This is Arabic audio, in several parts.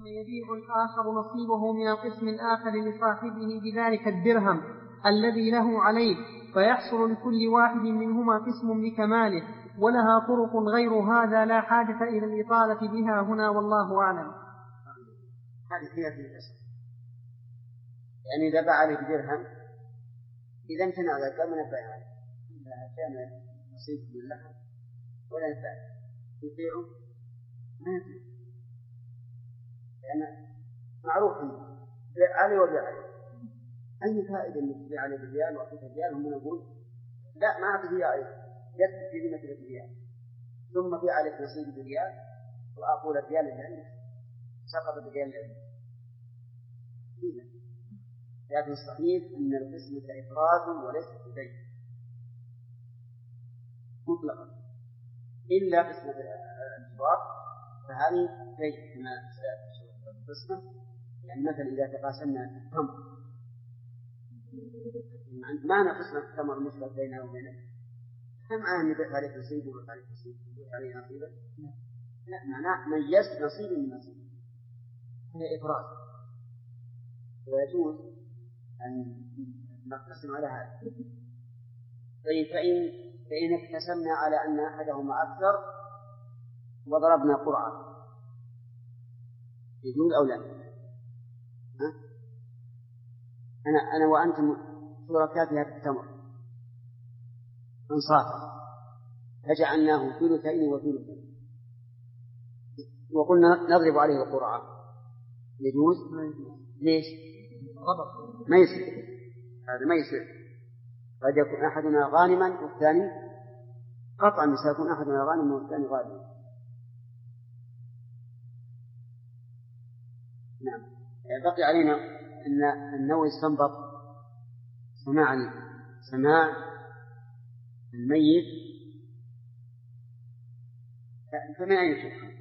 يبيع الآخر نصيبه من القسم الآخر لصاحبه بذلك الدرهم الذي له عليه، فيحصل لكل واحد منهما قسم بكماله، ولها طرق غير هذا لا حاجة إلى الإطالة بها هنا، والله أعلم. هذه هي في الأسر، يعني إذا باع عليه بدرهم إذا امتنع ذلك من البيع عليه إذا كان نصيب من اللحم ولا ينفع يبيعه ما يبيع، لأن معروف بيع عليه وبيع عليه، أي فائدة أنك تبيع عليه بالريال وأعطيك الريال هم نقول لا ما أعطي ريال يكفي في ذمة الريال ثم بيع عليك نصيب بالريال وأقول الريال اللي عندك سقط بالريال اللي عندك. لكن الصحيح أن القسمة إفراز وليس بيع مطلقا، إلا قسمة الإفراز فهذه بيع كما سأشرح القسمة. يعني مثلا إذا تقاسمنا التمر معنى قسمة التمر مشترك بيننا وبينك هم عام يبيع عليك نصيب ويبيع عليك نصيب ويبيع عليه نصيبا، لا معناه ميزت نصيب من نصيب، هي إفراز ويجوز أن نقسم على هذا. طيب فإن اقتسمنا على أن أحدهما أكثر وضربنا قرعة يجوز أو لا؟ أنا وأنتم شركاء في هذا التمر انصافا فجعلناه ثلثين وثلثين وقلنا نضرب عليه القرعة يجوز؟ ليش؟ ما يصير، هذا ما يصير. قد يكون أحدنا غانما والثاني قطعا سيكون أحدنا غانما والثاني غانما. نعم. بقي علينا أن النوع يستنبط سماع الميت فمن أين يؤخذ؟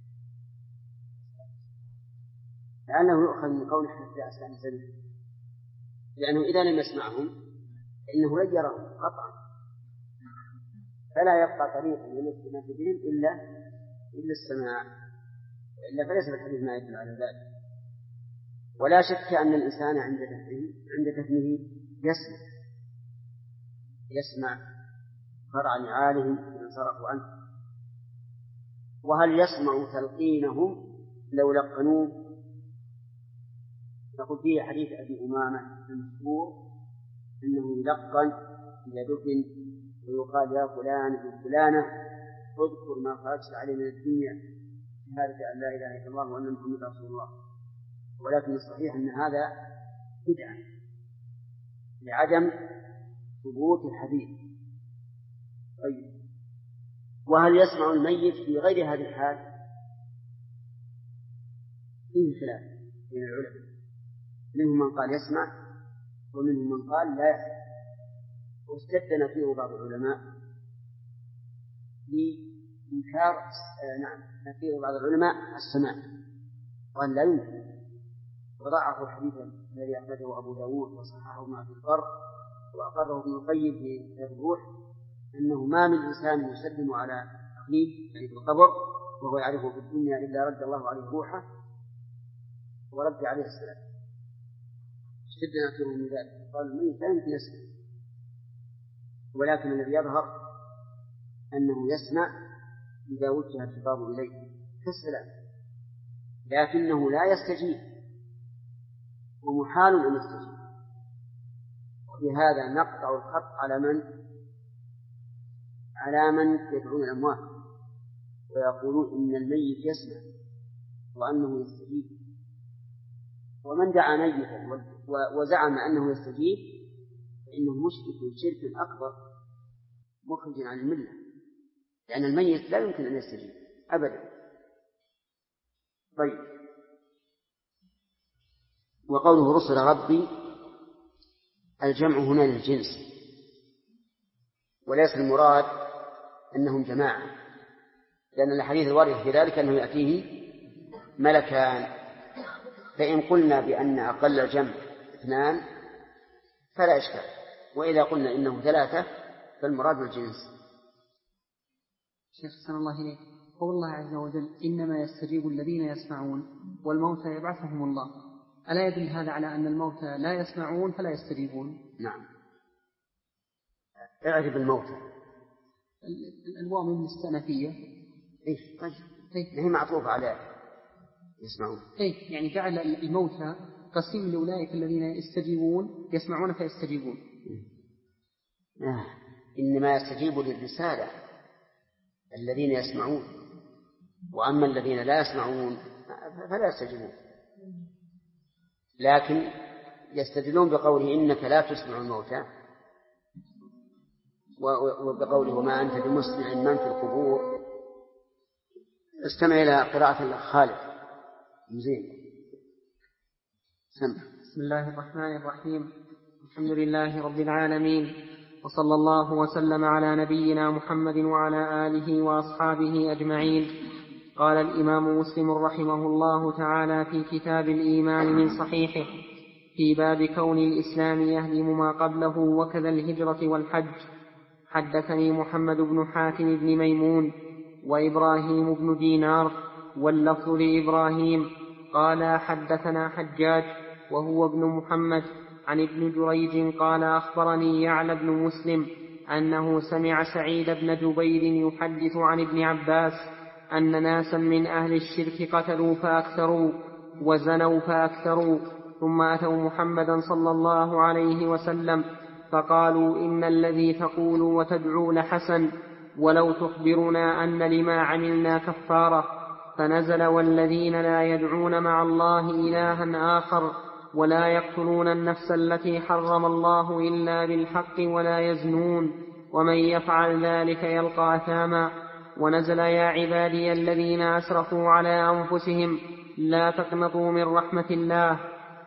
لأنه يؤخذ من قول حتى أسلام سبيل، لأنه إذا لم يسمعهم فإنه لن يرهم قطعا، فلا يبقى طريق للاستماع بهم إلا السماع، وإلا فليس في الحديث ما يدل على ذلك. ولا شك أن الإنسان عند دفنه يسمع فرع نعالهم من صرفوا عنه. وهل يسمع تلقينهم لو لقنوه؟ نقول فيه حديث أبي أمامة المشهور أنه يلقن إذا دفن ويقال يا فلان ابن فلانة اذكر ما خرجت عليه من الدنيا شهادة أن لا إله إلا الله وأن محمدا رسول الله. ولكن الصحيح أن هذا بدعة لعدم ثبوت الحديث. طيب، وهل يسمع الميت في غير هذه الحال؟ فيه خلاف بين العلماء، منهم من قال يسمع ومنهم من قال لا يسمع، واستدل فيه بعض العلماء لإنكار فيه بعض العلماء السماع وأن لا يمكن، وضعه الحديث الذي أخرجه أبو داود وصححه ابن عبد البر وأقره ابن القيم في الروح أنه ما من إنسان يسلم على أخيه يعني في القبر وهو يعرفه في الدنيا إلا رد الله عليه روحه ورد عليه السلام. اشتدنا فيه من ذلك، قال الميت لا يمكن يسمع، ولكن الذي يظهر أنه يسمع إذا وجه الخطاب إليه كالسلام، لكنه لا يستجيب ومحال أن يستجيب. وبهذا نقطع الخط على من يدعون الأموات ويقولون إن الميت يسمع وأنه يستجيب. ومن دعا ميتا وزعم أنه يستجيب فإنه مشرك شرك أكبر مخرج عن الملة، لأن الميت لا يمكن أن يستجيب أبدا. طيب، وقوله رسل ربي الجمع هنا للجنس وليس المراد أنهم جماعة، لأن الحديث الوارد في ذلك أنه يأتيه ملكان. فإن قلنا بأن أقل الجمع 2 فلا إشكال، وإذا قلنا إنه 3 فالمراد الجنس. شيخ صلى الله عليه قول الله عز وجل إنما يستجيب الذين يسمعون والموتى يبعثهم الله، ألا يدل هذا على أن الموتى لا يسمعون فلا يستجيبون؟ نعم. اعرف الموتى. الواو من الاستئنافية. إيش؟ هي معطوفة على يسمعون. يعني جعل الموتى قسيم لأولئك الذين يستجيبون يسمعون فيستجيبون. إنما يستجيب للرسالة الذين يسمعون، وأما الذين لا يسمعون فلا يستجيبون. لكن يستدلون بقوله إنك لا تسمع الموتى، وبقوله وما أنت بمسمع من في القبور. استمع إلى قراءة خالد زين. بسم الله الرحمن الرحيم. الحمد لله رب العالمين، وصلى الله وسلم على نبينا محمد وعلى آله وأصحابه أجمعين. قال الإمام مسلم رحمه الله تعالى في كتاب الإيمان من صحيحه في باب كون الإسلام يهدم ما قبله وكذا الهجرة والحج: حدثني محمد بن حاتم بن ميمون وإبراهيم بن دينار واللفظ لإبراهيم قال حدثنا حجاج وهو ابن محمد عن ابن جريج قال أخبرني يعلى بن مسلم أنه سمع سعيد بن جبير يحدث عن ابن عباس أن ناسا من أهل الشرك قتلوا فأكثروا وزنوا فأكثروا، ثم أتوا محمدا صلى الله عليه وسلم فقالوا إن الذي تقول وتدعو لحسن، ولو تخبرنا أن لما عملنا كفارة. فنزل والذين لا يدعون مع الله إلها آخر ولا يقتلون النفس التي حرم الله إلا بالحق ولا يزنون ومن يفعل ذلك يلقى أثاما. ونزل يا عبادي الذين أسرفوا على أنفسهم لا تقنطوا من رحمة الله.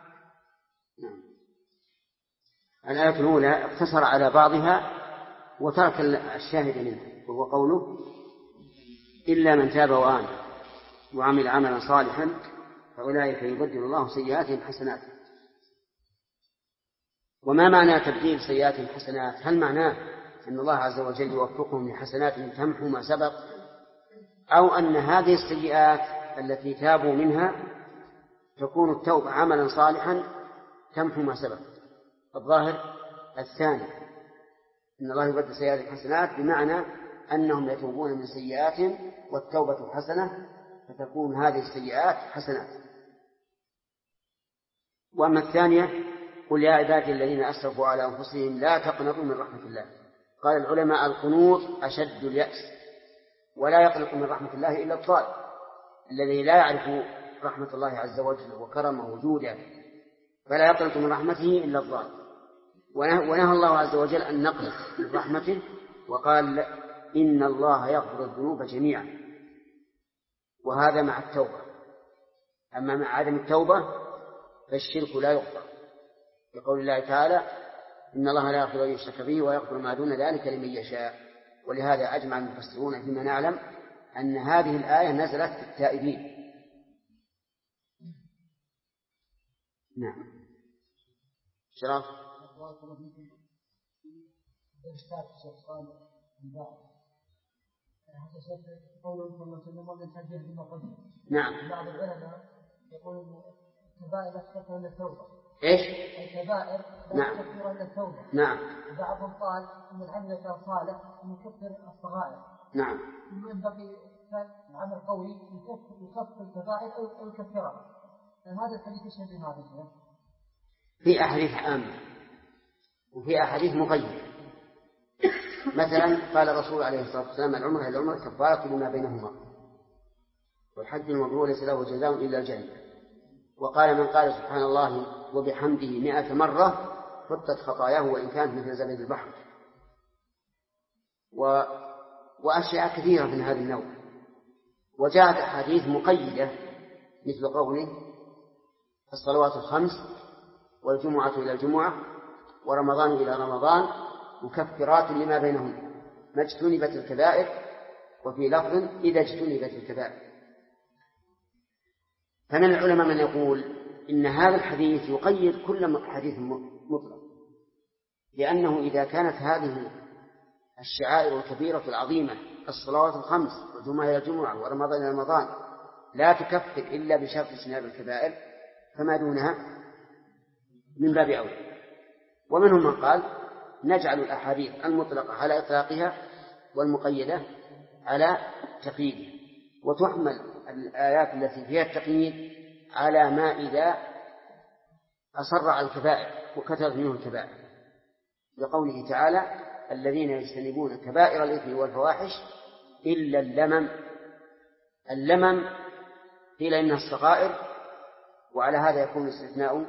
الآية الأولى اقتصر على بعضها وترك الشاهد منها، وهو قوله إلا من تاب وآمن وعمل عملا صالحا فأولئك يبدل الله سيئاتهم حسنات. وما معنى تبديل سيئاتهم حسنات؟ هل معناه أن الله عز وجل يوفقهم لحسنات تمحو ما سبق، أو أن هذه السيئات التي تابوا منها تكون التوبة عملا صالحا تمحو ما سبق؟ الظاهر الثاني، إن الله يبدل سيئاتهم حسنات بمعنى أنهم يتوبون من سيئاتهم والتوبة حسنة فتكون هذه السيئات حسنات. وأما الثانية قل يا عبادي الذين أسرفوا على أنفسهم لا تقنطوا من رحمة الله. قال العلماء القنوط أشد اليأس، ولا يقنط من رحمة الله إلا الضال الذي لا يعرف رحمة الله عز وجل وكرمه وجوده، فلا يقنط من رحمته إلا الضال. ونهى الله عز وجل أن نقنط من رحمته وقال إن الله يغفر الذنوب جميعا، وهذا مع التوبة. أما مع عدم التوبة فالشرك لا يغفر، بقول الله تعالى إن الله لا يغفر أن يشرك به ويغفر ما دون ذلك لمن يشاء. ولهذا أجمع المفسرون فيما نعلم أن هذه الآية نزلت في التائبين. نعم. شرف نعم. بعض العلماء يقول الكبائر تكفر إلا التوبة. إيش؟ الكبائر نعم. تكفر إلا التوبة. نعم. بعضهم قال إن العمل كان صالح يكفر الصغائر. نعم. ينبغي عمل قوي يكفر الكبائر أو يكفرها. هذا الحديث يشهد بهذا. في أحاديث عامة وفي أحاديث مقيدة. مثلا قال الرسول عليه الصلاة والسلام العمرة إلى العمرة كفارة لما بينهما، والحج المبرور ليس له جزاء إلا الجنة. وقال من قال سبحان الله وبحمده 100 مرة حطت خطاياه وإن كانت مثل زبد البحر. وأشياء كثيرة من هذا النوع. وجاءت أحاديث مقيدة مثل قوله الصلوات الخمس والجمعة إلى الجمعة ورمضان إلى رمضان مكفرات لما بينهم ما اجتنبت الكبائر، وفي لفظ إذا اجتنبت الكبائر. فمن العلماء من يقول إن هذا الحديث يقيد كل حديث مطلق، لأنه إذا كانت هذه الشعائر الكبيرة العظيمة الصلوات الخمس والجمعة إلى الجمعة ورمضان إلى رمضان لا تكفر إلا بشرط اجتناب الكبائر فما دونها من باب أولى. ومنهم من قال نجعل الأحاديث المطلقة على إطلاقها والمقيدة على تقييدها، وتحمل الآيات التي فيها التقييد على ما إذا أصر على الكبائر وكثرت منه الكبائر، لقوله تعالى الذين يجتنبون كبائر الإثم والفواحش إلا اللمم. اللمم قيل إنها الصغائر، وعلى هذا يكون الاستثناء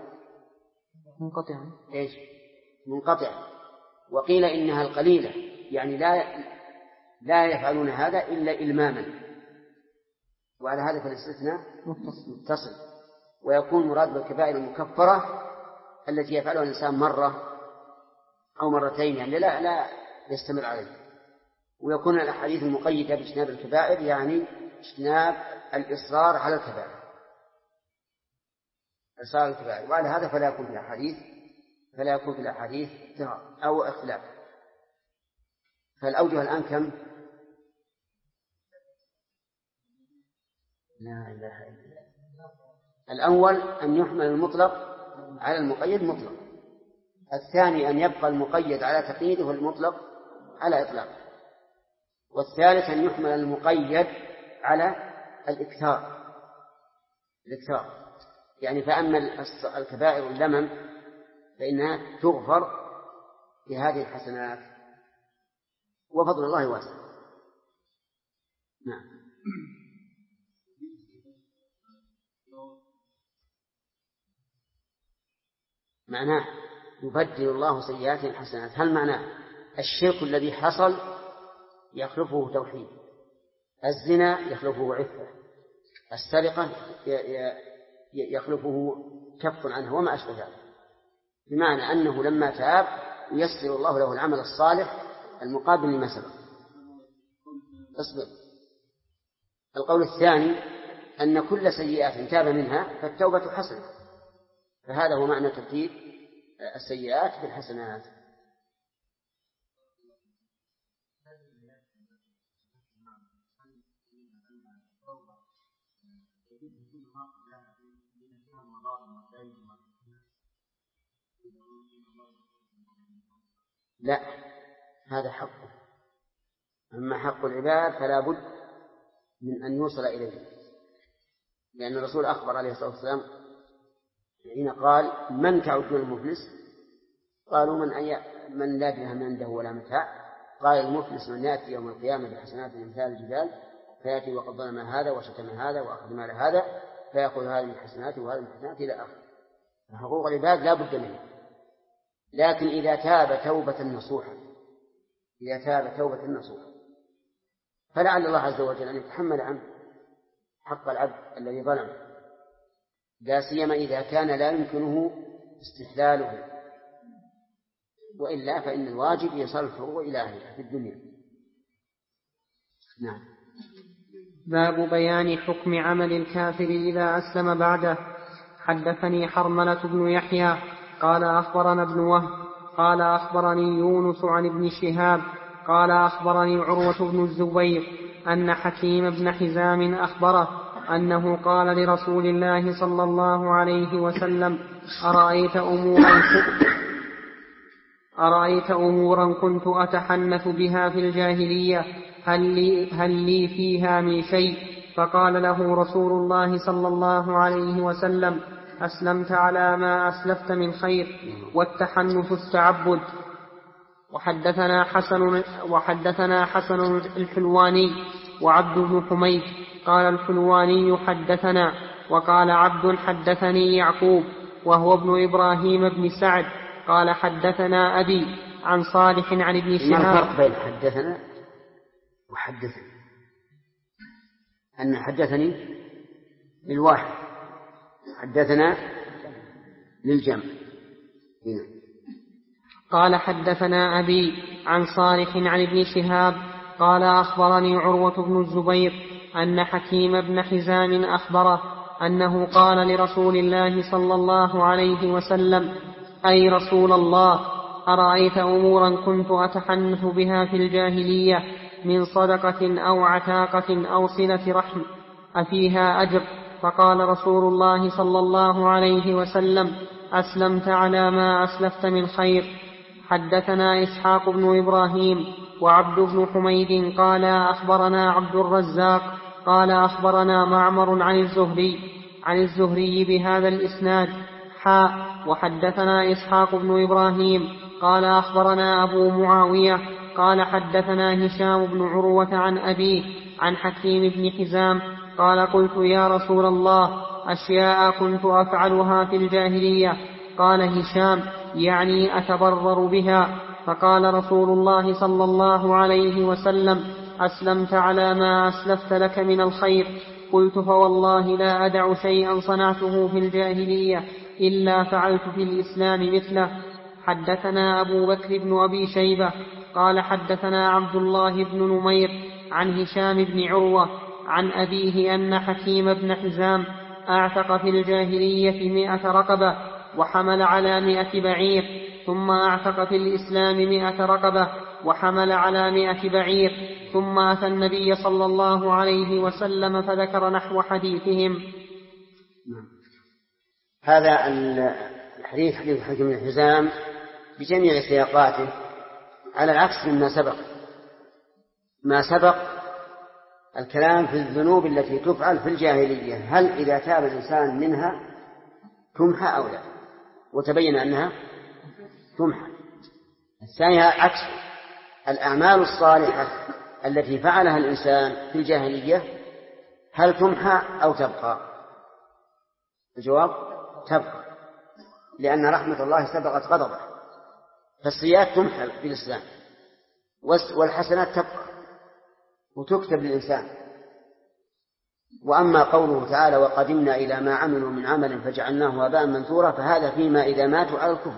منقطعا، وقيل إنها القليلة يعني لا يفعلون هذا إلا إلماما، وعلى هذا فالاستثناء متصل، ويكون مراد بالكبائر المكفرة التي يفعلها الإنسان مرة أو مرتين يعني لا يستمر عليه. ويكون الأحاديث المقيدة باجتناب الكبائر يعني اجتناب الإصرار على الكبائر، إصرار الكبائر، وعلى هذا فلا يكون في الأحاديث اضطراب أو اختلاف. فالأوجه الآن كم؟ لا إله إلا الله. الأول أن يحمل المطلق على المقيد مطلق، الثاني أن يبقى المقيد على تقييده والمطلق على إطلاقه، والثالث أن يحمل المقيد على الإكثار يعني فأما الكبائر اللمم فإنها تغفر بهذه الحسنات، وفضل الله واسع. نعم. معناه يبدل الله سيئاتهم حسنات. هل معناه الشرك الذي حصل يخلفه توحيد، الزنا يخلفه عفة، السرقة يخلفه كف عنه وما أشبه ذلك، بمعنى أنه لما تاب ييسر الله له العمل الصالح المقابل لما سبق. اصبر. القول الثاني أن كل سيئات تاب منها فالتوبة حسنة، فهذا هو معنى ترتيب السيئات بالحسنات. لا، هذا حقه. أما حق العباد فلا بد من أن يوصل إليه، لأن الرسول أخبر عليه الصلاة والسلام حين قال من تعدون المفلس؟ قالوا من لا درهم عنده ولا متاع. قال المفلس من يأتي يوم القيامة بحسنات أمثال الجبال فيأتي وقد ظلم هذا وشتم هذا وأخذ مال هذا فيأخذ هذه الحسنات وهذه الحسنات إلى آخره. فحقوق العباد لا بد منها، لكن إذا تاب توبة نصوحا فلعل الله عز وجل أن يتحمل عنه حق العبد الذي ظلم، لا سيما إذا كان لا يمكنه استحلاله، وإلا فإن الواجب يصرفه إلى أهله في الدنيا. نعم. باب بيان حكم عمل الكافر إذا أسلم بعده. حدثني حرملة بن يحيى قال أخبرنا ابن وهب قال أخبرني يونس عن ابن شهاب قال أخبرني عروة بن الزبير أن حكيم بن حزام أخبره أنه قال لرسول الله صلى الله عليه وسلم أرأيت أمورا كنت أتحنث بها في الجاهلية هل لي فيها من شيء؟ فقال له رسول الله صلى الله عليه وسلم أسلمت على ما أسلفت من خير، والتحنث التعبد. وحدثنا حسن الحلواني وعبد بن حميد قال الحلواني حدثنا، وقال عبد حدثني يعقوب وهو ابن إبراهيم بن سعد قال حدثنا أبي عن صالح عن ابن شهاب. ما الفرق بين حدثنا وحدثني؟ أن حدثني للواحد، حدثنا للجمع. قال حدثنا أبي عن صالح عن ابن شهاب قال أخبرني عروة بن الزبير أن حكيم بن حزام أخبره أنه قال لرسول الله صلى الله عليه وسلم أي رسول الله أرأيت أمورا كنت أتحنث بها في الجاهلية من صدقة أو عتاقة أو صلة رحم أفيها أجر؟ فقال رسول الله صلى الله عليه وسلم: أسلمت على ما أسلفت من خير. حدثنا إسحاق بن إبراهيم وعبد بن حميد قال أخبرنا عبد الرزاق قال أخبرنا معمر عن الزهري بهذا الإسناد وحدثنا إسحاق بن إبراهيم قال أخبرنا أبو معاوية قال حدثنا هشام بن عروة عن أبيه عن حكيم بن حزام قال: قلت يا رسول الله أشياء كنت أفعلها في الجاهلية. قال هشام: يعني أتبرر بها. فقال رسول الله صلى الله عليه وسلم: أسلمت على ما أسلفت لك من الخير. قلت: فوالله لا أدع شيئا صنعته في الجاهلية إلا فعلت في الإسلام مثله. حدثنا أبو بكر بن أبي شيبة قال حدثنا عبد الله بن نمير عن هشام بن عروة عن أبيه أن حكيم بن حزام أعتق في الجاهلية 100 رقبة وحمل على 100 بعير، ثم أعتق في الإسلام 100 رقبة وحمل على 100 بعير، ثم أتى النبي صلى الله عليه وسلم فذكر نحو حديثهم. هذا الحديث حديث حكيم بن حزام بجميع سياقاته على العكس مما سبق. ما سبق الكلام في الذنوب التي تفعل في الجاهلية، هل إذا تاب الإنسان منها تمحى أو لا، وتبين أنها تمحى. الثانية عكس الأعمال الصالحة التي فعلها الإنسان في الجاهلية، هل تمحى أو تبقى؟ الجواب: تبقى، لأن رحمة الله سبقت غضبه، فالسيئات تمحى في الإسلام والحسنات تبقى وتكتب للإنسان. وأما قوله تعالى: وقدمنا إلى ما عملوا من عمل فجعلناه هباء منثورا، فهذا فيما إذا ماتوا على الكفر،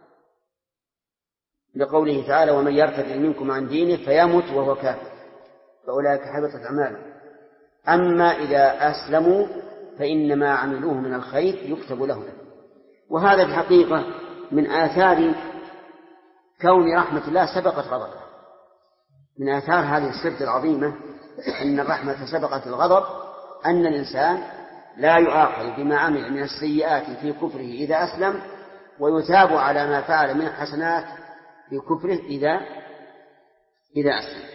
لقوله تعالى: ومن يرتد منكم عن دينه فيمت وهو كافر فأولئك حبطت أعمالهم. أما إذا أسلموا فإنما عملوه من الخير يكتب لهم. وهذا الحقيقة من آثار كون رحمة الله سبقت غضبه، من آثار هذه السرد العظيمة أن الرحمة سبقت الغضب، أن الإنسان لا يؤاخذ بما عمل من السيئات في كفره إذا أسلم، ويثاب على ما فعل من الحسنات في كفره إذا أسلم.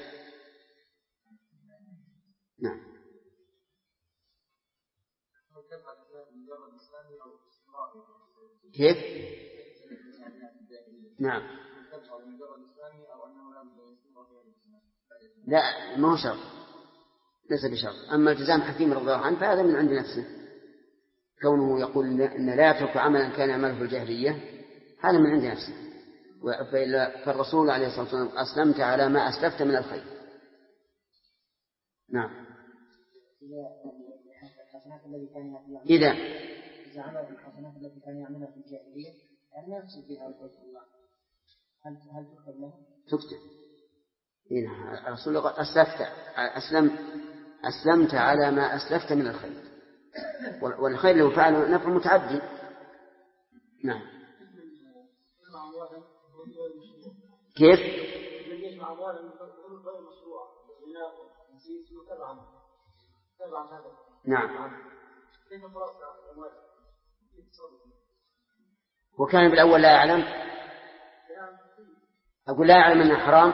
نعم. كيف؟ نعم. لا، ما هو شرط، ليس بشرط. أما التزام حكيم رضي الله عنه فهذا من عند نفسه، كونه يقول إن لا يترك عملا كان يعمله في الجاهلية، هذا من عند نفسه. فالرسول عليه الصلاة والسلام: أسلمت على ما أسلفت من الخير. نعم. إذا عمل الحسنات التي كان يعملها في الجاهلية يعني يقصد بها وجه الله، هل تكتب له؟ تكتب. الرسول قال: أسلمت على ما أسلفت من الخير، والخير له فعل نفع متعدي. نعم. كيف؟ نعم. وكان بالأول لا يعلم، أقول لا يعلم أنه حرام.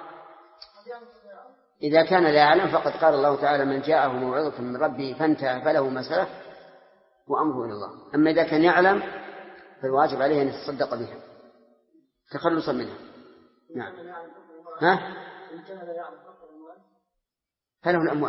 إذا كان لا يعلم فقد قال الله تعالى: من جاءه موعظة من ربه فانتهى فله ما سلف وأمره إلى الله. أما إذا كان يعلم فالواجب عليه أن يتصدق بها تخلصا منها. نعم. فله الأموال.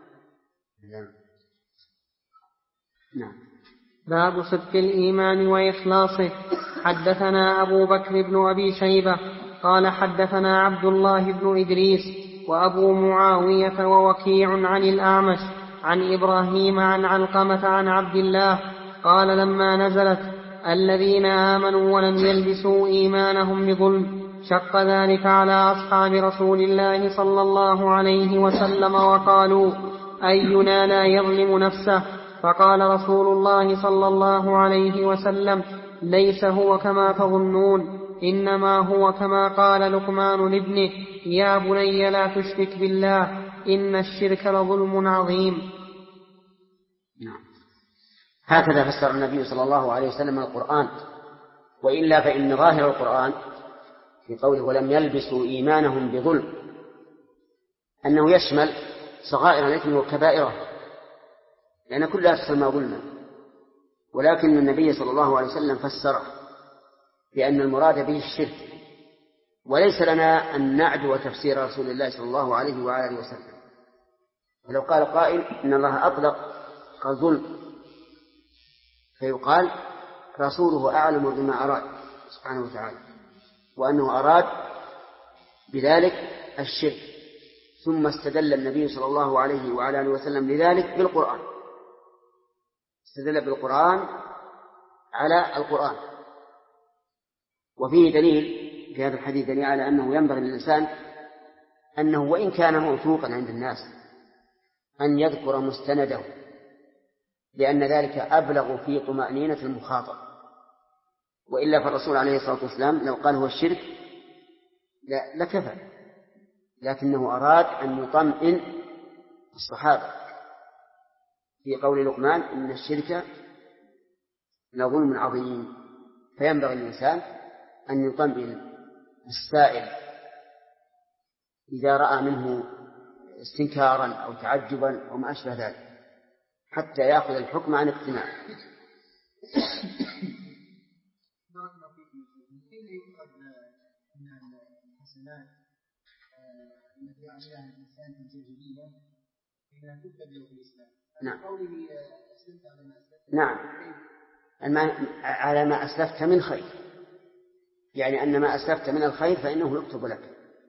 نعم. باب صدق الإيمان وإخلاصه. حدثنا أبو بكر بن أبي شيبة قال حدثنا عبد الله بن إدريس وأبو معاوية ووكيع عن الأعمش عن إبراهيم عن علقمة عن عبد الله قال: لما نزلت الذين آمنوا ولم يلبسوا إيمانهم بظلم شق ذلك على أصحاب رسول الله صلى الله عليه وسلم وقالوا: أينا لا يظلم نفسه؟ فقال رسول الله صلى الله عليه وسلم: ليس هو كما تظنون، إنما هو كما قال لقمان لابنه يا بني لا تشرك بالله إن الشرك لظلم عظيم. نعم. هكذا فسر النبي صلى الله عليه وسلم القرآن، وإلا فإن ظاهر القرآن في قوله ولم يلبسوا إيمانهم بظلم أنه يشمل صغائر الإثم وكبائره، لأن كلها تسمى ظلما، ولكن النبي صلى الله عليه وسلم فسره بأن المراد به الشرك، وليس لنا أن نعدو تفسير رسول الله صلى الله عليه وآله وسلم. فلو قال قائل إن الله أطلق ظلم فيقال رسوله أعلم بما أراد سبحانه وتعالى، وأنه أراد بذلك الشرك، ثم استدل النبي صلى الله عليه وعلى آله وسلم لذلك بالقرآن، استدل بالقرآن على القرآن. وفيه دليل في هذا الحديث دليل على أنه ينبغي للإنسان أنه وإن كان موثوقا عند الناس أن يذكر مستنده، لأن ذلك أبلغ في طمأنينة المخاطب، وإلا فالرسول عليه الصلاة والسلام لو قال هو الشرك لكفى، لكنه أراد أن يطمئن الصحابة في قول لقمان إن الشرك لظلم عظيم. فينبغي الإنسان أن يطمئن السائل إذا رأى منه استنكارا أو تعجبا أو ما أشبه ذلك، حتى يأخذ الحكم عن اقتناع. التي يعملها الإنسان في الجاهلية إنها تتبع في الإسلام. نعم. قوله أسلمت على ما أسلفت. نعم. على ما أسلفت من خير، يعني أن ما أسلفت من الخير فإنه يكتب لك.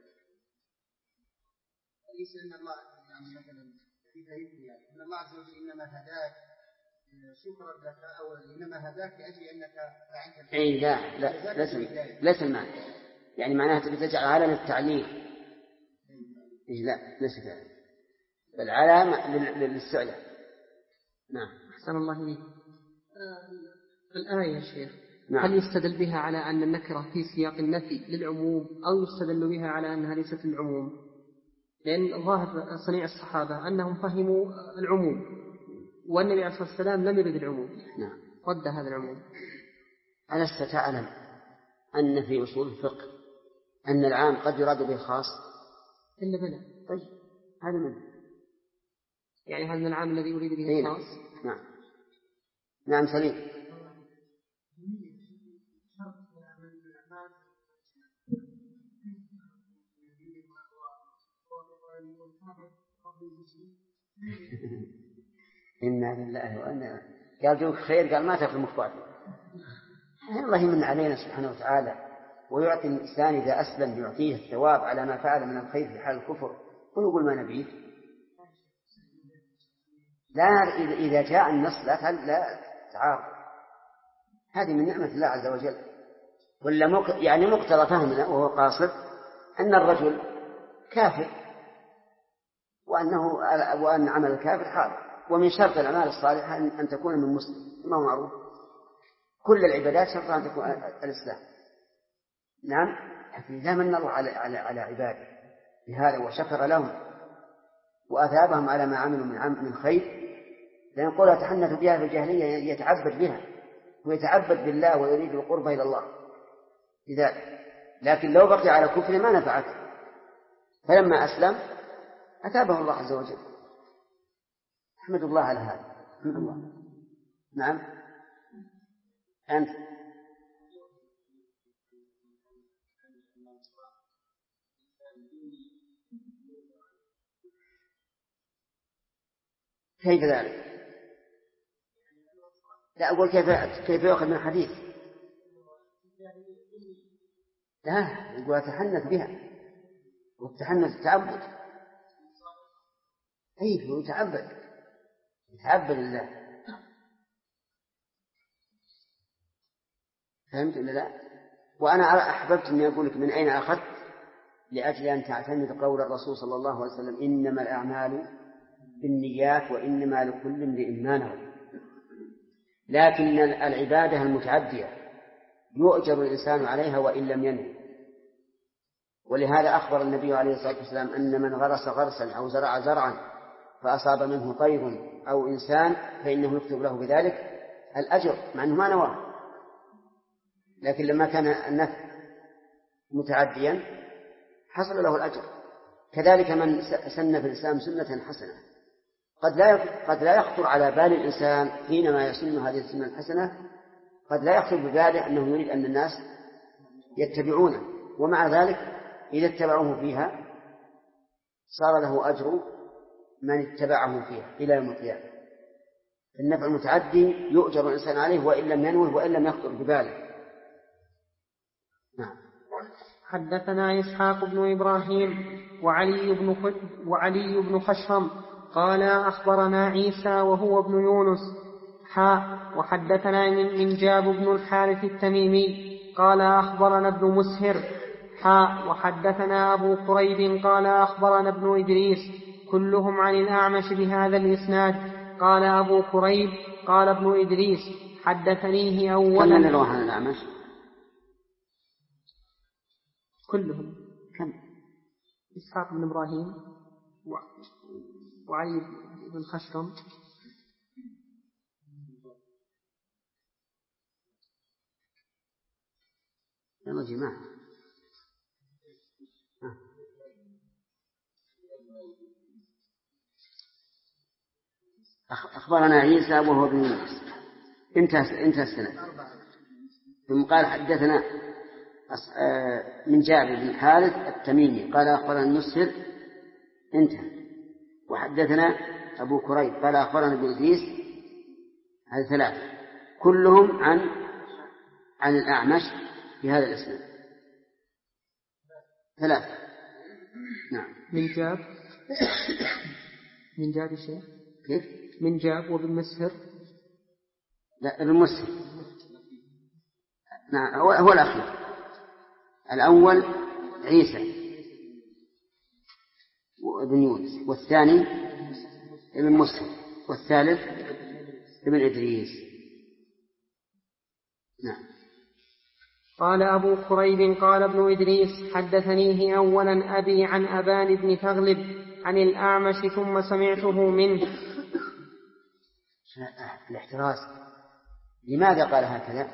ليس أن الله يعني مثلا أن الله عز وجل إنما هداك شكرا لك أو إنما هداك لأجل أنك فعلت. أي لا ليس المعنى، يعني معناها تجعل علامة التعليل. لا ليس كذلك، بل علامة للسؤال. نعم. أحسن الله إليك. الآية يا شيخ، نعم. هل يستدل بها على أن النكرة في سياق النفي للعموم أو يستدل بها على أنها ليست للعموم؟ لأن ظاهر صنيع الصحابة أنهم فهموا العموم، والنبي عليه الصلاة والسلام لم يرد العموم. نعم. رد هذا العموم. ألست تعلم أن في أصول الفقه أن العام قد يراد به الخاص؟ إلا بلى. طيب هذا منه، يعني هذا من العام الذي يريد به الخاص. نعم. نعم سليم. إنا لله وإنا قال جوك خير، قال ما تأكل مخبات. الله يمن علينا سبحانه وتعالى، ويعطي الإنسان إذا أسلم يعطيه الثواب على ما فعل من الخير في حال الكفر، ويقول ما نبيه. لا إذا جاء النص لا تعارض، هذه من نعمة الله عز وجل. ولا يعني مقتضى فهمنا وهو قاصد أن الرجل كافر، وأن عمل الكافر حرام، ومن شرط الأعمال الصالحة أن تكون من مسلم، ما هو معروف. كل العبادات شرطها أن تكون الإسلام. نعم. لكن إذا من الله على عباده بهذا وشكر لهم وأثابهم على ما عملوا من خير، لأن قولها تحنث بها في الجاهلية يتعبد بها ويتعبد بالله ويريد القرب إلى الله لذلك، لكن لو بقي على كفر ما نفعته، فلما أسلم أتابه الله عز وجل. أحمد الله على هذا. أحمد الله. نعم. أنت كيف ذلك؟ لا أقول كيف يؤخذ من الحديث؟ لا يقول أتحنث بها، والتحنث التعبد. كيف يتعبد لله. فهمت ولا لا؟ وأنا أحببت أن أقول لك من أين أخذت، لأجل أن تعتمد قول الرسول صلى الله عليه وسلم إنما الأعمال بالنيات وإنما لكل امرئ ما نوى. لكن العبادة المتعدية يؤجر الإنسان عليها وإن لم ينوي. ولهذا أخبر النبي عليه الصلاة والسلام أن من غرس غرسا أو زرع زرعا فأصاب منه طير أو إنسان فإنه يكتب له بذلك الأجر مع أنه ما نواه، لكن لما كان النفع متعديا حصل له الأجر. كذلك من سن في الإسلام سنة حسنة قد لا يخطر على بال الإنسان حينما يسن هذه السنة الحسنة، قد لا يخطر بباله أنه يريد أن الناس يتبعونه، ومع ذلك إذا اتبعوه فيها صار له أجر من اتبعه فيها إلى يوم القيامة. النفع المتعدي يؤجر الإنسان عليه وإن لم ينوه وإن لم يخطر بباله. نعم. حدثنا إسحاق بن إبراهيم وعلي بن خشرم قال أخبرنا عيسى وهو ابن يونس وحدثنا من جاب بن الحارث التميمي قال أخبرنا ابن مسهر وحدثنا أبو قريب قال أخبرنا ابن إدريس كلهم عن الأعمش بهذا الإسناد. قال أبو قريب قال ابن إدريس حدثنيه أولا. كم نروح عن الأعمش؟ كلهم. كم؟ إسحاق بن إبراهيم وعلي بن خشرم يلا جماعة. أخبرنا عيسى وهو ابن يونس انتهى السنة. ثم قال حدثنا من جابر بن الحارث التميمي قال أخبرنا المسهر انتهى. وحدثنا أبو كريب قال أخبرنا ابن إدريس. هذه ثلاثة كلهم عن الأعمش في هذا الاسم. ثلاثة. نعم. من جاب الشيخ كيف؟ من جاب وابن مسهر. لا ابن مسهر. نعم هو الأخير. الأول عيسى وابن يونس، والثاني ابن مسهر، والثالث ابن إدريس. نعم. قال أبو قريب قال ابن إدريس حدثنيه أولا أبي عن أبان بن تغلب عن الأعمش ثم سمعته منه. الاحتراز. لماذا قال هكذا؟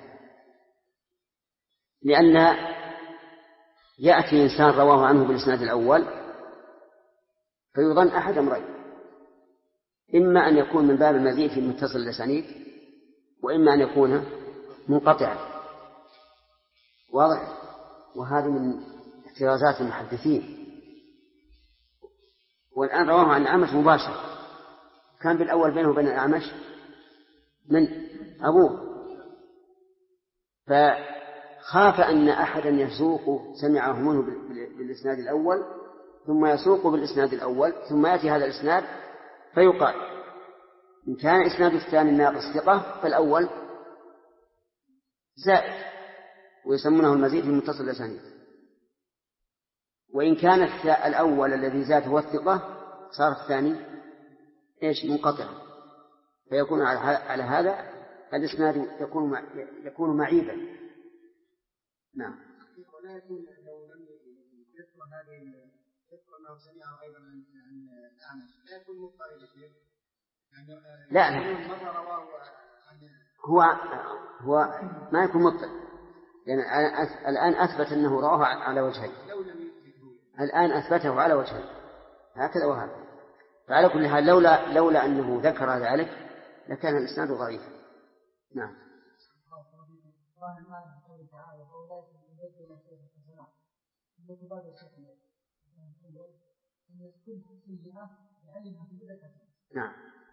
لأن يأتي إنسان رواه عنه بالإسناد الأول فيظن أحد أمرين: إما أن يكون من باب المزيد في متصل الأسانيد، وإما أن يكون منقطعا. واضح؟ وهذه من احترازات المحدثين. والآن رواه عن الأعمش مباشر، كان بالأول بينه وبين الأعمش من أبوه، فخاف أن أحدا يسوق سمعه منه بالإسناد الأول ثم يسوق بالإسناد الأول ثم يأتي هذا الإسناد فيقال إن كان إسناد الثاني ناقص ثقة فالأول زائد، ويسمونه المزيد في متصل الأسانيد. وإن كان الأول الذي زاد هو الثقة صار الثاني منقطع، فيكون على هذا الإسناد يكون معيبا. نعم. ولا يكون لو لم يذكر هذه الذكر ما سمعه أيضا عن الأعمش لا يكون مضطردا لا هو ما يكون مضطرد، لأن الآن أثبت أنه رواه على وجهين، الآن أثبته على وجهين هكذا وهذا. فعلى كل حال لولا أنه ذكر ذلك لكان الإسناد ضعيفا. نعم. نعم.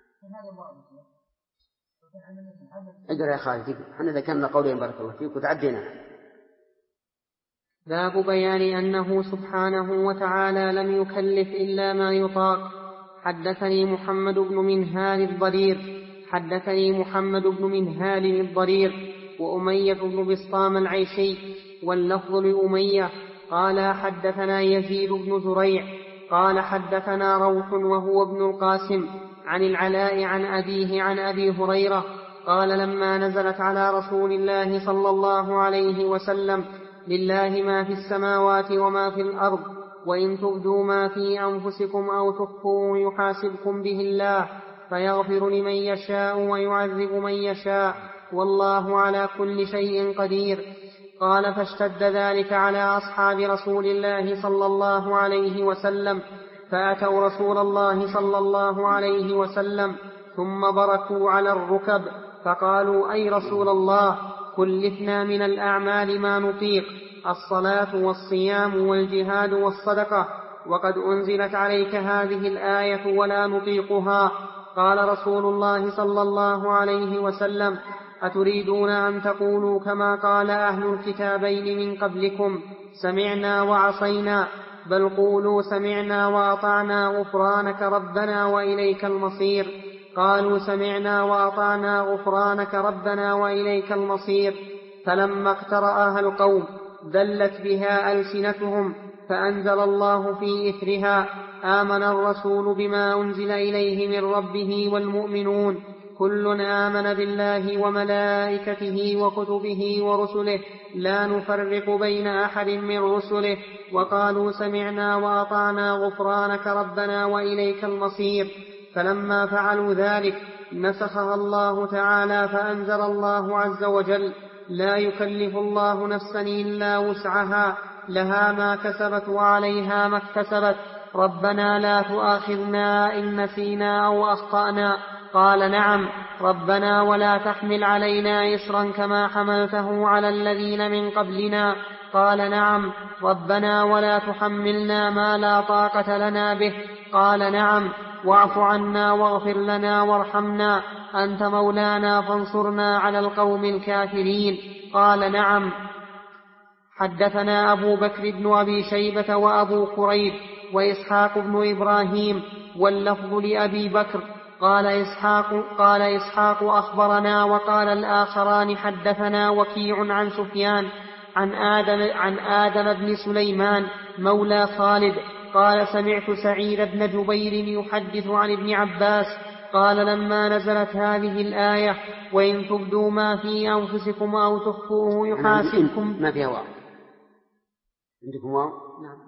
اقرأ يا خالد، احنا ذكرنا قولين بارك الله فيك وتعدينا. باب بيان أنه سبحانه وتعالى لم يكلف إلا ما يطاق. حدثني محمد بن منهال الضرير وأمية بن بسطام العيشي واللفظ لأمية قال حدثنا يزيد بن زريع قال حدثنا روح وهو ابن القاسم عن العلاء عن أبيه عن أبي هريرة قال لما نزلت على رسول الله صلى الله عليه وسلم لله ما في السماوات وما في الأرض وإن تبدوا ما في أنفسكم أو تخفوه يحاسبكم به الله فيغفر لمن يشاء ويعذب من يشاء والله على كل شيء قدير. قال فاشتد ذلك على أصحاب رسول الله صلى الله عليه وسلم فأتوا رسول الله صلى الله عليه وسلم ثم بركوا على الركب فقالوا أي رسول الله كلفنا من الأعمال ما نطيق الصلاة والصيام والجهاد والصدقة وقد أنزلت عليك هذه الآية ولا نطيقها. قال رسول الله صلى الله عليه وسلم أتريدون أن تقولوا كما قال أهل الكتابين من قبلكم سمعنا وعصينا بل قولوا سمعنا وأطعنا غفرانك ربنا وإليك المصير. قالوا سمعنا وأطعنا غفرانك ربنا وإليك المصير. فلما اقترأها القوم دلت بها ألسنتهم فأنزل الله في إثرها آمن الرسول بما أنزل إليه من ربه والمؤمنون كل آمن بالله وملائكته وكتبه ورسله لا نفرق بين أحد من رسله وقالوا سمعنا وأطعنا غفرانك ربنا وإليك المصير. فلما فعلوا ذلك نسخها الله تعالى فأنزل الله عز وجل لا يكلف الله نفسا إلا وسعها لها ما كسبت وعليها ما اكتسبت ربنا لا تؤاخذنا إن نسينا أو أخطأنا. قال نعم ربنا ولا تحمل علينا إصرا كما حملته على الذين من قبلنا. قال نعم ربنا ولا تحملنا ما لا طاقة لنا به. قال نعم واعف عنا واغفر لنا وارحمنا أنت مولانا فانصرنا على القوم الكافرين. قال نعم. حدثنا أبو بكر بن أبي شيبة وأبو كريب وإسحاق بن إبراهيم واللفظ لأبي بكر قال إسحاق أخبرنا وقال الآخران حدثنا وكيع عن سفيان عن آدم بن سليمان مولى خالد قال سمعت سعيد بن جبير يحدث عن ابن عباس قال لما نزلت هذه الآية وإن تبدوا ما في أنفسكم أو تخفوه يحاسبكم ما فيها واو عندكم واو نعم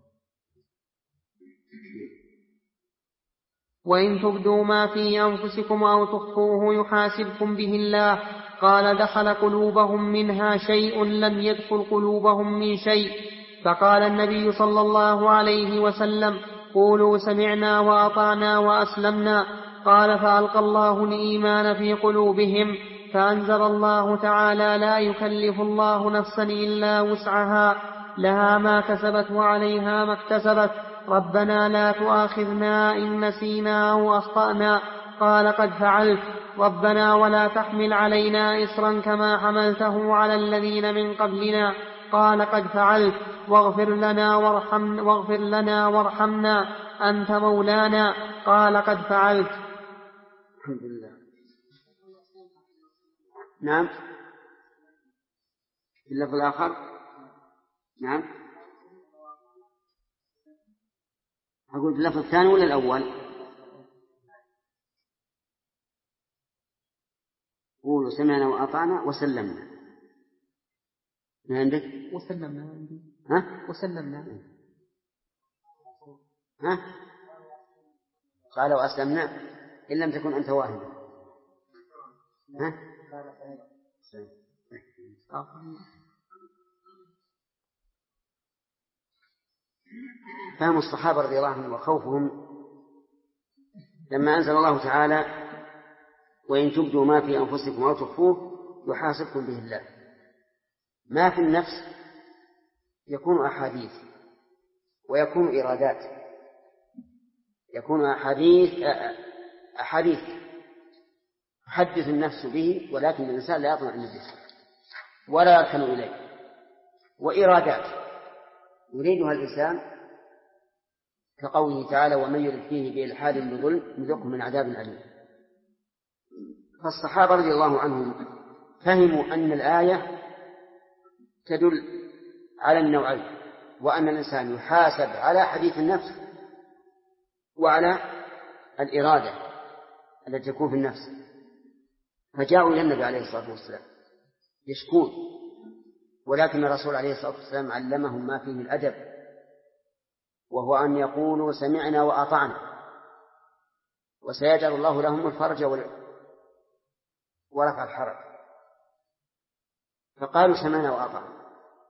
وإن تبدوا ما في أنفسكم أو تخفوه يحاسبكم به الله قال دخل قلوبهم منها شيء لم يدخل قلوبهم من شيء. فقال النبي صلى الله عليه وسلم قولوا سمعنا وأطعنا وأسلمنا. قال فألقى الله الإيمان في قلوبهم فأنزل الله تعالى لا يكلف الله نفسا إلا وسعها لها ما كسبت وعليها ما اكتسبت ربنا لا تؤاخذنا إن نسينا أو أخطأنا. قال قد فعلت ربنا ولا تحمل علينا إصرا كما حملته على الذين من قبلنا. قال قد فعلت واغفر لنا وارحمنا أنت مولانا. قال قد فعلت. الحمد لله. نعم اللفظ الآخر نعم أقول اللفظ الثاني ولا الأول؟ قولوا سمعنا وأطعنا وسلمنا. ما عندك؟ وسلمنا عندي. ها؟ وسلمنا. ها؟ قال وأسلمنا إن لم تكن أنت واحدا. ها؟ فهم الصحابة رضي الله عنهم وخوفهم لما أنزل الله تعالى وإن تبدوا ما في أنفسكم أو تخفوه يحاسبكم به الله. ما في النفس يكون أحاديث ويكون إرادات. يكون أحاديث تحدث النفس به ولكن الإنسان لا يطمع به ولا يركن إليه. وإرادات يريدها الإنسان كقوله تعالى ومن يرد فيه بإلحاد بظلم نذقه من عذاب أليم. فالصحابة رضي الله عنهم فهموا أن الآية تدل على النوعين وأن الإنسان يحاسب على حديث النفس وعلى الإرادة التي تكون في النفس. فجاءوا إلى النبي عليه الصلاة والسلام يشكون، ولكن الرسول عليه الصلاة والسلام علمهم ما فيه الأدب، وهو أن يقولوا سمعنا وأطعنا وسيجعل الله لهم الفرج ورفع الحرج. فقالوا سمعنا وأطعنا،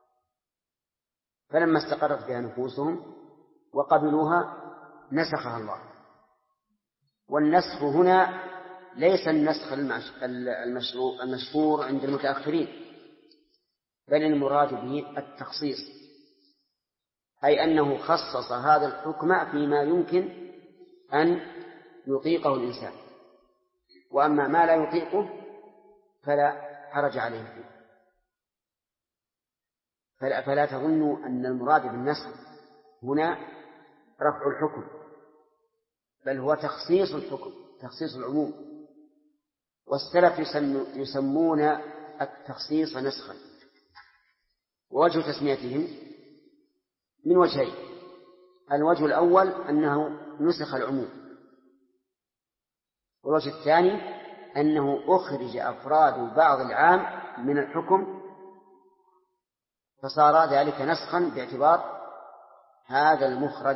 فلما استقرت بها نفوسهم وقبلوها نسخها الله. والنسخ هنا ليس النسخ المشهور عند المتأخرين، بل المراد به التخصيص، أي أنه خصص هذا الحكم فيما يمكن أن يطيقه الإنسان، وأما ما لا يطيقه فلا حرج عليه فيه. فلا تظنوا أن المراد بالنسخ هنا رفع الحكم، بل هو تخصيص الحكم، تخصيص العموم. والسلف يسمون التخصيص نسخا. ووجه تسميتهم من وجهين: الوجه الأول أنه نسخ العموم، والوجه الثاني أنه أخرج أفراد بعض العام من الحكم فصار ذلك نسخا باعتبار هذا المخرج.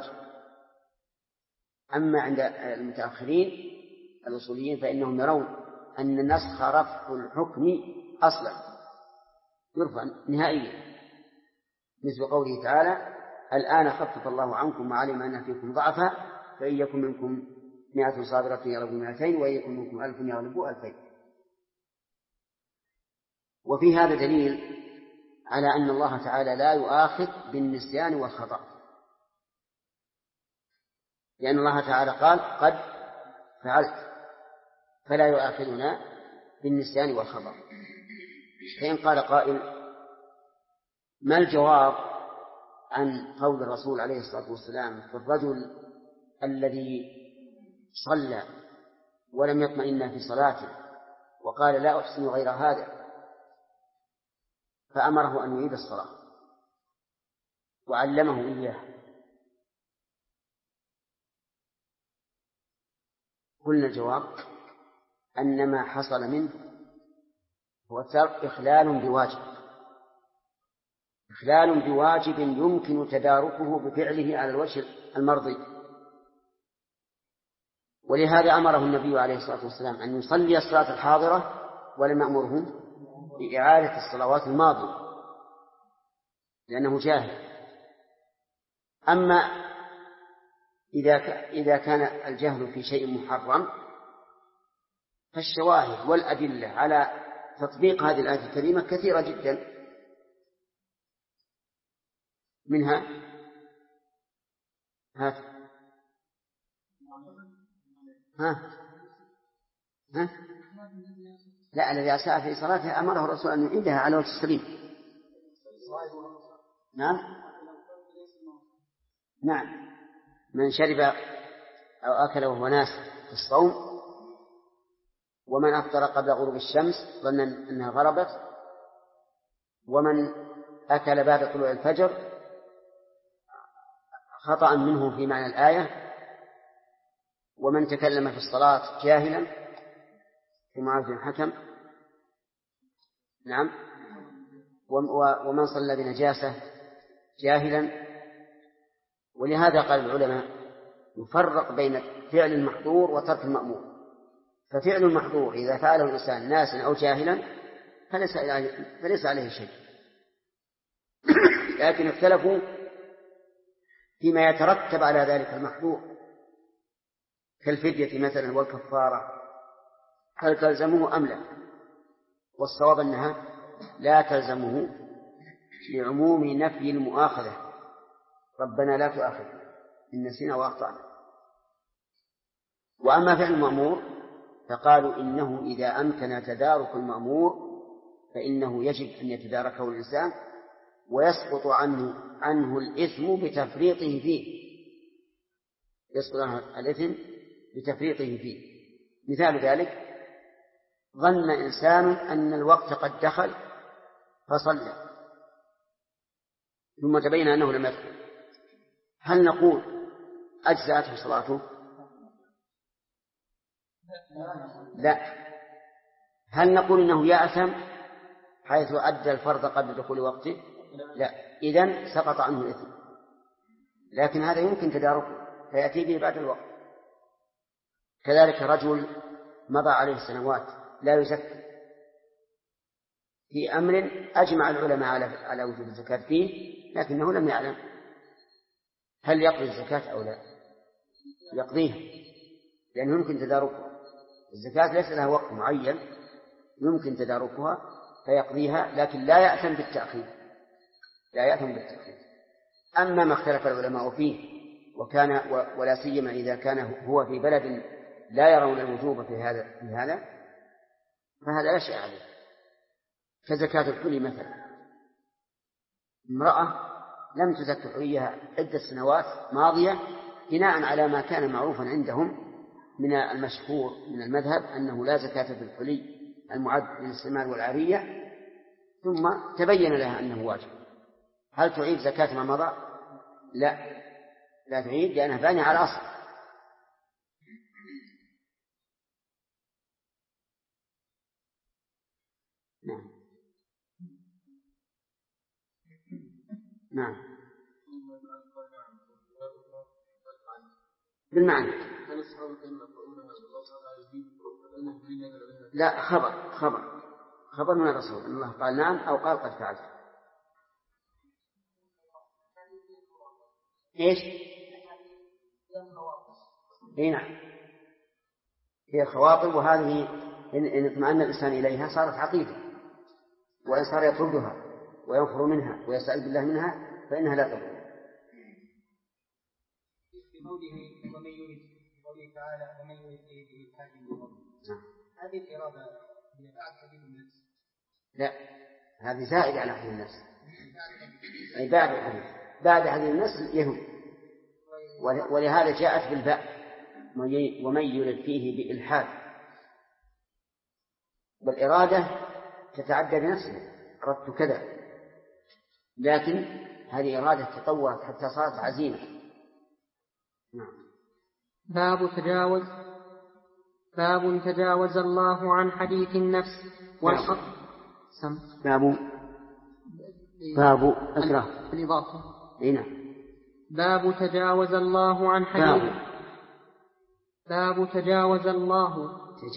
أما عند المتأخرين الأصوليين فإنهم يرون أن النسخ رفع الحكم أصلا، يرفع نهائيا، مثل قوله تعالى: الآن خفف الله عنكم وعلم أن فيكم ضعفا فإن يكن منكم 100 صابرة يغلبوا 200 وإن يكن منكم 1000 يغلبوا 2000. وفي هذا دليل على أن الله تعالى لا يؤاخذ بالنسيان والخطأ، لأن الله تعالى قال: قد فعلت، فلا يؤاخذنا بالنسيان والخطأ. فإن قال قائل: ما الجواب عن قول الرسول عليه الصلاة والسلام في الرجل الذي صلى ولم يطمئن في صلاته وقال: لا أحسن غير هذا، فأمره أن يعيد الصلاة وعلمه إياه؟ قلنا الجواب أن ما حصل منه هو إخلال بواجب، إخلال بواجب يمكن تداركه بفعله على الوجه المرضي. ولهذا أمره النبي عليه الصلاة والسلام أن يصلي الصلاة الحاضرة ولم يأمره بإعادة الصلوات الماضية لأنه جاهل. أما إذا كان الجهل في شيء محرم فالشواهد والأدلة على تطبيق هذه الآية الكريمة كثيرة جدا، منها لا، الذي أساء في صلاته أمره الرسول أن يعيدها على وجه السليم. نعم، من شرب أو أكل وهو ناس في الصوم، ومن أفطر قبل غروب الشمس ظنا أنها غربت، ومن أكل بعد طلوع الفجر خطأ منه في معنى الآية، ومن تكلم في الصلاة جاهلا في معاذ بن الحكم. نعم، ومن صلى بنجاسة جاهلا. ولهذا قال العلماء يفرق بين فعل المحظور وترك المأمور. ففعل المحظور إذا فعله الإنسان ناسا أو جاهلا فليس عليه شيء، لكن اختلفوا فيما يترتب على ذلك المحظور كالفدية مثلا والكفارة، هل تلزمه أم لا؟ والصواب أنها لا تلزمه لعموم نفي المؤاخذة: ربنا لا تؤاخذنا إن نسينا وأخطأنا. وأما فعل المأمور فقالوا إنه إذا أمكن تدارك المأمور فإنه يجب أن يتداركه الإنسان ويسقط عنه الإثم بتفريطه فيه، يسقط عنه الإثم بتفريطه فيه. مثال ذلك: ظن إنسان أن الوقت قد دخل فصلى ثم تبين أنه لم يدخل، هل نقول أجزأته صلاته؟ لا. هل نقول إنه يأثم حيث أدى الفرض قبل دخول وقته؟ لا، إذن سقط عنه الإثم، لكن هذا يمكن تداركه فيأتي به بعد الوقت. كذلك رجل مضى عليه سنوات لا يزكي في أمر أجمع العلماء على وجود الزكاة فيه، لكنه لم يعلم هل يقضي الزكاة أو لا. يقضيها لأنه يمكن تداركها. الزكاة ليس لها وقت معين يمكن تداركها فيقضيها، لكن لا يأثم بالتأخير، لا يأثم بالتأخير. أما ما اختلف العلماء فيه ولا سيما إذا كان هو في بلد لا يرون الوجوب في هذا فهذا لا شيء عليه، كزكاة الحلي مثلا. امرأة لم تزكي حليها عدة سنوات ماضية بناء على ما كان معروفا عندهم من المشهور من المذهب أنه لا زكاة في الحلي المعد للاستعمال والعارية، ثم تبين لها أنه واجب. هل تعيد زكاة ما مضى؟ لا تعيد، لأنها بانية على أصل. نعم بالمعنى. لا، خبر من الرسول أن الله قال نعم أو قال قد فعلت. إيش؟ نعم، هي خواطر، وهذه إن اطمأن الإنسان إليها صارت عقيدة، وإن صار يطردها وينفر منها ويستعيذ بالله منها فإنها لا تضر. قوله تعالى ومن يريد به الحاج هذه الإرادة من بعد حديث النفس؟ لا، هذه زائدة على حديث النفس، أي بعد حديث النفس يهم، ولهذا جاءت بالباء ومن يريد فيه بإلحاد، والإرادة تتعدى بنفسها، أردت كذا، لكن هذه إرادة تطورت حتى صارت عزيمة. نعم. باب تجاوز الله عن حديث النفس والحق. باب أكره الإضافة. هنا باب تجاوز الله عن حديث. باب تجاوز الله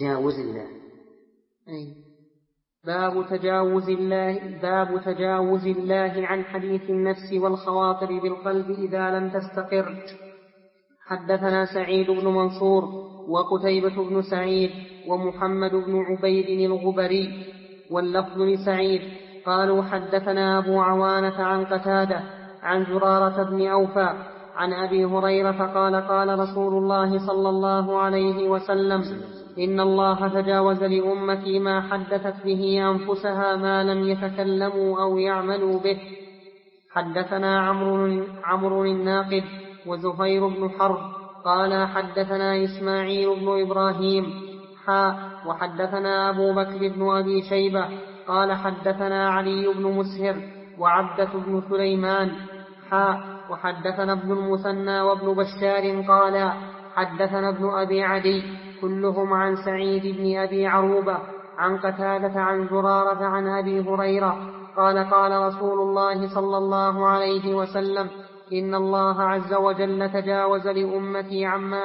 باب تجاوز الله عن حديث النفس والخواطر بالقلب إذا لم تستقر. حدثنا سعيد بن منصور وقتيبة بن سعيد ومحمد بن عبيد الغبري واللفظ لسعيد قالوا حدثنا أبو عوانة عن قتادة عن زرارة بن أوفى عن أبي هريرة قال قال رسول الله صلى الله عليه وسلم إن الله تجاوز لأمتي ما حدثت به أنفسها ما لم يتكلموا أو يعملوا به. حدثنا عمرو الناقد وزهير بن حرب قال حدثنا إسماعيل بن إبراهيم وحدثنا أبو بكر بن أبي شيبة قال حدثنا علي بن مسهر وعبدة بن سليمان وحدثنا ابن المثنى وابن بشار قال حدثنا ابن أبي عدي كلهم عن سعيد بن أبي عروبة عن قتادة عن زرارة عن أبي هريرة قال قال رسول الله صلى الله عليه وسلم إن الله عز وجل تجاوز لأمتي عما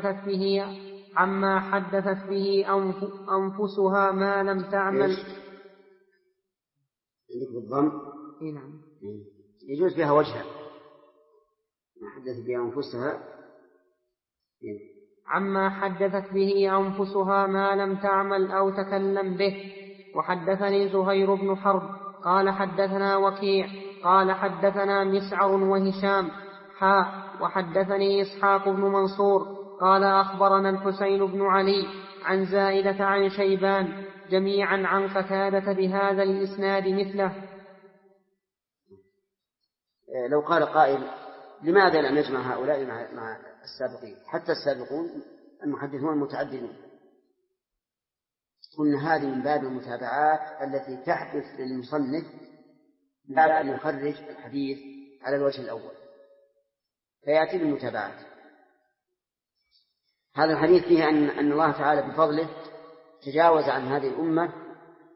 حدثت به أنفسها ما لم تعمل. بالضم. نعم. يجوز بها وجهها ما حدثت به أنفسها عما حدثت به أنفسها ما لم تعمل أو تكلم به. وحدثني زهير بن حرب قال حدثنا وكيع قال حدثنا مسعر وهشام وحدثني إسحاق بن منصور قال أخبرنا الحسين بن علي عن زائدة عن شيبان جميعا عن قتادة بهذا الإسناد مثله. لو قال قائل لماذا لم نجمع هؤلاء مع السابقين؟ حتى السابقون المحدثون المتعددون قلنا هذه من باب المتابعات التي تحدث للمصنف بعد أن يخرج الحديث على الوجه الأول فيأتي بالمتابعات. هذا الحديث فيه أن الله تعالى بفضله تجاوز عن هذه الأمة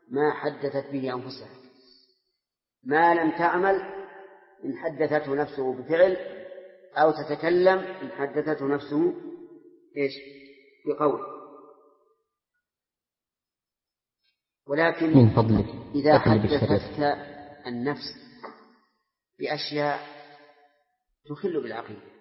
ما حدثت به أنفسها، ما لم تعمل إن حدثته نفسه بفعل، أو تتكلم إن حدثته نفسه بقول. ولكن من فضلك إذا حدثتك النفس بأشياء تخل بالعقيدة